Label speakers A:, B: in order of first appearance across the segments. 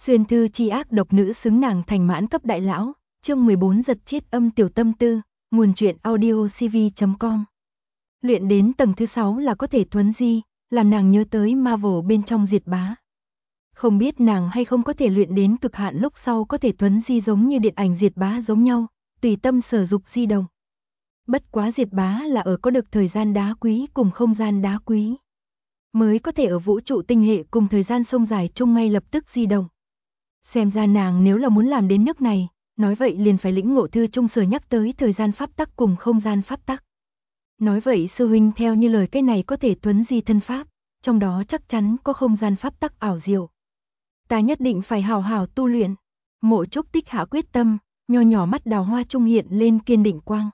A: Xuyên thư chi ác độc nữ xứng nàng thành mãn cấp đại lão, chương 14 giật chết âm tiểu tâm tư, nguồn truyện audio cv.com. Luyện đến tầng thứ 6 là có thể thuấn di, làm nàng nhớ tới Marvel bên trong Diệt Bá. Không biết nàng hay không có thể luyện đến cực hạn lúc sau có thể thuấn di giống như điện ảnh Diệt Bá giống nhau, tùy tâm sở dục di động. Bất quá Diệt Bá là ở có được thời gian đá quý cùng không gian đá quý, mới có thể ở vũ trụ tinh hệ cùng thời gian sông dài chung ngay lập tức di động. Xem ra nàng nếu là muốn làm đến nước này, nói vậy liền phải lĩnh ngộ thư trung sở nhắc tới thời gian pháp tắc cùng không gian pháp tắc. Nói vậy sư huynh theo như lời cái này có thể thuấn di thân pháp, trong đó chắc chắn có không gian pháp tắc ảo diệu. Ta nhất định phải hào hào tu luyện. Mộ Trúc Tích hạ quyết tâm, nho nhỏ mắt đào hoa trung hiện lên kiên định quang.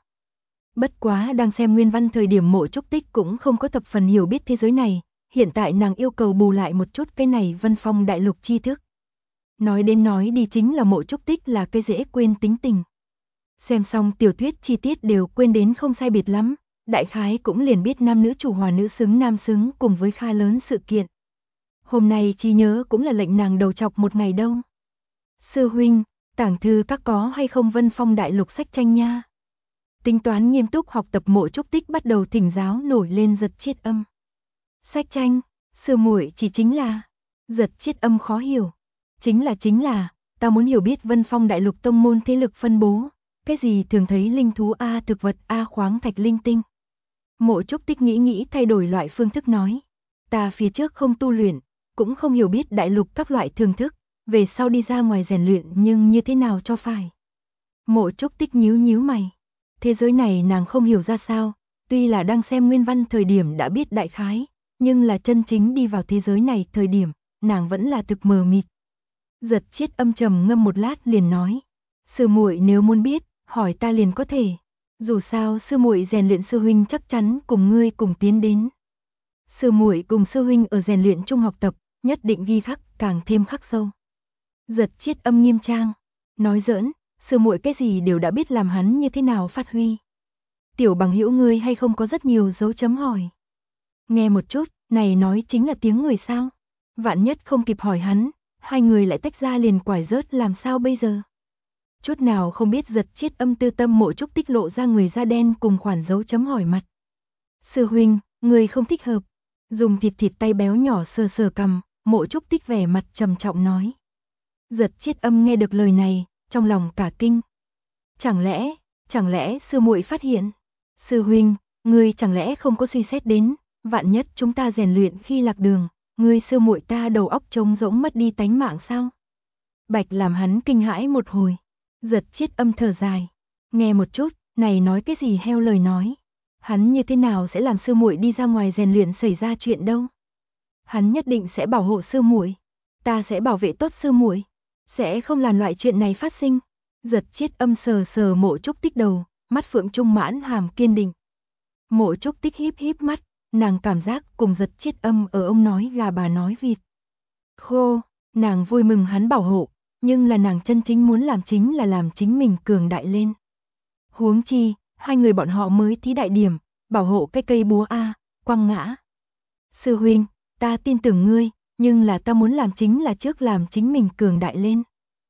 A: Bất quá đang xem nguyên văn thời điểm Mộ Trúc Tích cũng không có thập phần hiểu biết thế giới này, hiện tại nàng yêu cầu bù lại một chút cái này Vân Phong đại lục tri thức. Nói đến nói đi chính là Mộ Trúc Tích là cái dễ quên tính tình. Xem xong tiểu thuyết chi tiết đều quên đến không sai biệt lắm, đại khái cũng liền biết nam nữ chủ hòa nữ xứng nam xứng cùng với kha lớn sự kiện. Hôm nay trí nhớ cũng là lệnh nàng đầu chọc một ngày đâu. Sư huynh, tảng thư các có hay không Vân Phong đại lục sách tranh nha? Tính toán nghiêm túc học tập Mộ Trúc Tích bắt đầu thỉnh giáo nổi lên giật chiết âm. Sách tranh, sư muội chỉ chính là, giật chiết âm khó hiểu. Chính là, ta muốn hiểu biết Vân Phong đại lục tông môn thế lực phân bố, cái gì thường thấy linh thú A thực vật A khoáng thạch linh tinh. Mộ Trúc Tích nghĩ thay đổi loại phương thức nói. Ta phía trước không tu luyện, cũng không hiểu biết đại lục các loại thường thức, về sau đi ra ngoài rèn luyện nhưng như thế nào cho phải. Mộ Trúc Tích nhíu mày. Thế giới này nàng không hiểu ra sao, tuy là đang xem nguyên văn thời điểm đã biết đại khái, nhưng là chân chính đi vào thế giới này thời điểm, nàng vẫn là thực mờ mịt. Giật chiết âm trầm ngâm một lát liền nói, sư muội nếu muốn biết, hỏi ta liền có thể. Dù sao sư muội rèn luyện sư huynh chắc chắn cùng ngươi cùng tiến đến. Sư muội cùng sư huynh ở rèn luyện chung học tập, nhất định ghi khắc, càng thêm khắc sâu. Giật chiết âm nghiêm trang, nói giỡn, sư muội cái gì đều đã biết làm hắn như thế nào phát huy. Tiểu bằng hữu ngươi hay không có rất nhiều dấu chấm hỏi. Nghe một chút, này nói chính là tiếng người sao? Vạn nhất không kịp hỏi hắn, hai người lại tách ra liền quải rớt làm sao bây giờ? Chút nào không biết giật chiết âm tư tâm Mộ Trúc Tích lộ ra người da đen cùng khoản dấu chấm hỏi mặt. Sư huynh, người không thích hợp. Dùng thịt tay béo nhỏ sờ cằm, Mộ Trúc Tích vẻ mặt trầm trọng nói. Giật chiết âm nghe được lời này, trong lòng cả kinh. Chẳng lẽ sư muội phát hiện? Sư huynh, ngươi chẳng lẽ không có suy xét đến, vạn nhất chúng ta rèn luyện khi lạc đường, ngươi sư muội ta đầu óc trống rỗng mất đi tánh mạng sao? Bạch làm hắn kinh hãi một hồi. Giật chiết âm thở dài. Nghe một chút, này nói cái gì heo lời nói. Hắn như thế nào sẽ làm sư muội đi ra ngoài rèn luyện xảy ra chuyện đâu? Hắn nhất định sẽ bảo hộ sư muội. Ta sẽ bảo vệ tốt sư muội, sẽ không làm loại chuyện này phát sinh. Giật chiết âm sờ Mộ Trúc Tích đầu, mắt phượng trung mãn hàm kiên định. Mộ Trúc Tích híp mắt, nàng cảm giác cùng giật chiết âm ở ông nói gà bà nói vịt. Khô, nàng vui mừng hắn bảo hộ, nhưng là nàng chân chính muốn làm chính là làm chính mình cường đại lên. Huống chi, hai người bọn họ mới thí đại điểm, bảo hộ cái cây búa A, quăng ngã. Sư huynh, ta tin tưởng ngươi, nhưng là ta muốn làm chính là trước làm chính mình cường đại lên.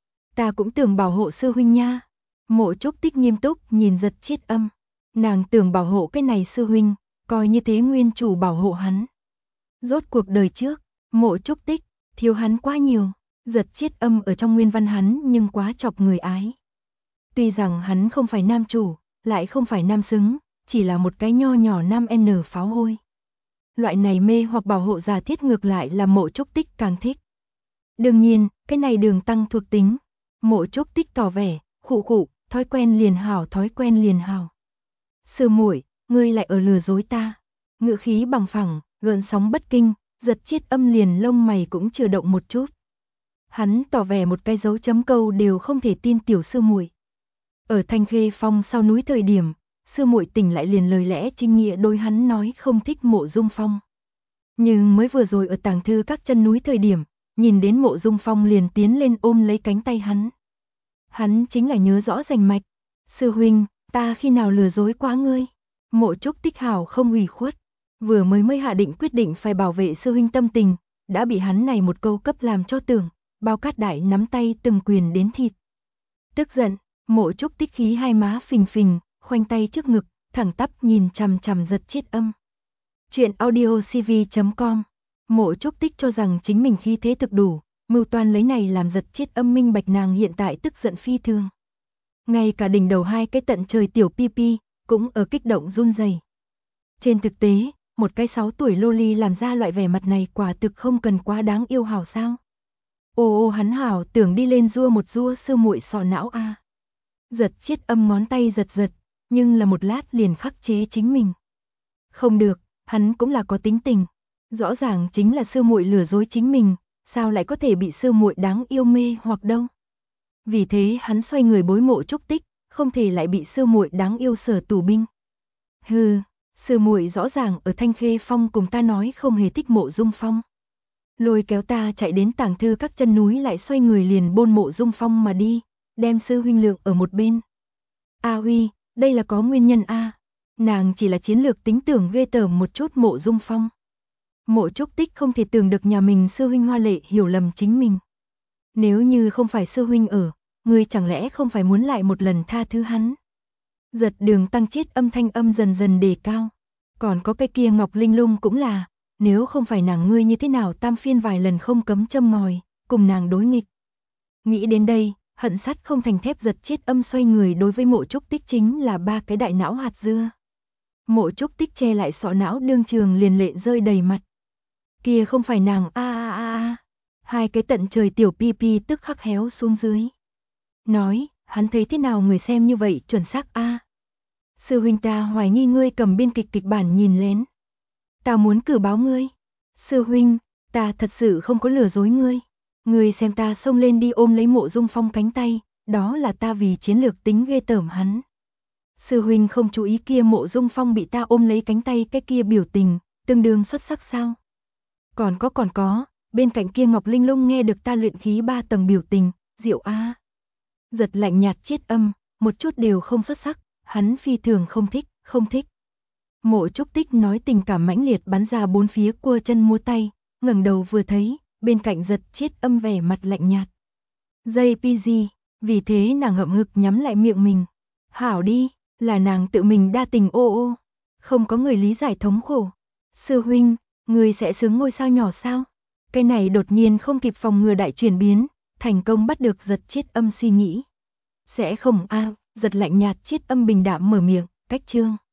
A: Ta cũng tưởng bảo hộ sư huynh nha. Mộ Trúc Tích nghiêm túc nhìn giật chiết âm. Nàng tưởng bảo hộ cái này sư huynh, coi như thế nguyên chủ bảo hộ hắn. Rốt cuộc đời trước, Mộ Trúc Tích, thiếu hắn quá nhiều. Giật chiết âm ở trong nguyên văn hắn nhưng quá chọc người ái. Tuy rằng hắn không phải nam chủ, lại không phải nam xứng, chỉ là một cái nho nhỏ nam N pháo hôi. Loại này mê hoặc bảo hộ giả thiết ngược lại là Mộ Trúc Tích càng thích. Đương nhiên, cái này đường tăng thuộc tính. Mộ Trúc Tích tỏ vẻ, khụ, thói quen liền hảo. Sư muội, ngươi lại ở lừa dối ta. Ngữ khí bằng phẳng, gợn sóng bất kinh, giật chiết âm liền lông mày cũng chưa động một chút. Hắn tỏ vẻ một cái dấu chấm câu đều không thể tin tiểu sư muội. Ở Thanh Khê Phong sau núi thời điểm, sư muội tỉnh lại liền lời lẽ chính nghĩa đối hắn nói không thích Mộ Dung Phong. Nhưng mới vừa rồi ở tàng thư các chân núi thời điểm, nhìn đến Mộ Dung Phong liền tiến lên ôm lấy cánh tay hắn. Hắn chính là nhớ rõ rành mạch. Sư huynh, ta khi nào lừa dối quá ngươi? Mộ Trúc Tích hảo không ủy khuất. Vừa mới hạ định quyết định phải bảo vệ sư huynh tâm tình, đã bị hắn này một câu cấp làm cho tưởng, Bao Cát Đại nắm tay từng quyền đến thịt. Tức giận, Mộ Trúc Tích khí hai má phình phình, khoanh tay trước ngực, thẳng tắp nhìn chằm chằm Giật Chiết Âm. Chuyện audiocv.com. Mộ Trúc Tích cho rằng chính mình khí thế thực đủ, mưu toan lấy này làm Giật Chiết Âm minh bạch nàng hiện tại tức giận phi thường. Ngay cả đỉnh đầu hai cái tận trời tiểu pipi cũng ở kích động run rẩy. Trên thực tế, một cái 6 tuổi loli làm ra loại vẻ mặt này quả thực không cần quá đáng yêu hảo sao? Ô hắn hảo tưởng đi lên rua một rua sư muội sọ não a. Giật Chiết Âm ngón tay giật giật, nhưng là một lát liền khắc chế chính mình. Không được, hắn cũng là có tính tình, rõ ràng chính là sư muội lừa dối chính mình, sao lại có thể bị sư muội đáng yêu mê hoặc đâu? Vì thế hắn xoay người bối Mộ Trúc Tích, không thể lại bị sư muội đáng yêu sở tù binh. Hừ, sư muội rõ ràng ở Thanh Khê Phong cùng ta nói không hề thích Mộ Dung Phong. Lôi kéo ta chạy đến tàng thư các chân núi lại xoay người liền bôn Mộ Dung Phong mà đi, đem sư huynh lượng ở một bên. A Huy, đây là có nguyên nhân a. Nàng chỉ là chiến lược tính tưởng ghê tởm một chút Mộ Dung Phong. Mộ Trúc Tích không thể tưởng được nhà mình sư huynh Hoa Lệ hiểu lầm chính mình. Nếu như không phải sư huynh ở, ngươi chẳng lẽ không phải muốn lại một lần tha thứ hắn? Giật Đường Tăng chết âm thanh âm dần dần đề cao. Còn có cái kia Ngọc Linh Lung cũng là, nếu không phải nàng ngươi như thế nào tam phiên vài lần không cấm châm ngòi, cùng nàng đối nghịch. Nghĩ đến đây, hận sắt không thành thép Giật chết âm xoay người đối với Mộ Trúc Tích chính là ba cái đại não hạt dưa. Mộ Trúc Tích che lại sọ não đương trường liền lệ rơi đầy mặt. Kia không phải nàng a. Hai cái tận trời tiểu pipi tức khắc héo xuống dưới. Nói, hắn thấy thế nào người xem như vậy chuẩn xác a. Sư huynh ta hoài nghi ngươi cầm biên kịch bản nhìn lén. Ta muốn cử báo ngươi. Sư huynh, ta thật sự không có lừa dối ngươi. Ngươi xem ta xông lên đi ôm lấy Mộ Dung Phong cánh tay, đó là ta vì chiến lược tính ghê tởm hắn. Sư huynh không chú ý kia Mộ Dung Phong bị ta ôm lấy cánh tay cái kia biểu tình, tương đương xuất sắc sao? Còn có, bên cạnh kia Ngọc Linh Lung nghe được ta luyện khí 3 tầng biểu tình, diệu a. Giật lạnh nhạt Chiết Âm, một chút đều không xuất sắc, hắn phi thường không thích. Mộ Trúc Tích nói tình cảm mãnh liệt bắn ra bốn phía cua chân múa tay, ngẩng đầu vừa thấy, bên cạnh Giật Chiết Âm vẻ mặt lạnh nhạt. JPG, vì thế nàng hậm hực nhắm lại miệng mình. Hảo đi, là nàng tự mình đa tình ô, không có người lý giải thống khổ. Sư huynh, người sẽ xướng ngôi sao nhỏ sao? Cái này đột nhiên không kịp phòng ngừa đại chuyển biến, thành công bắt được Giật Chiết Âm suy nghĩ. Sẽ không a. Giật lạnh nhạt Chiết Âm bình đạm mở miệng, cách chương.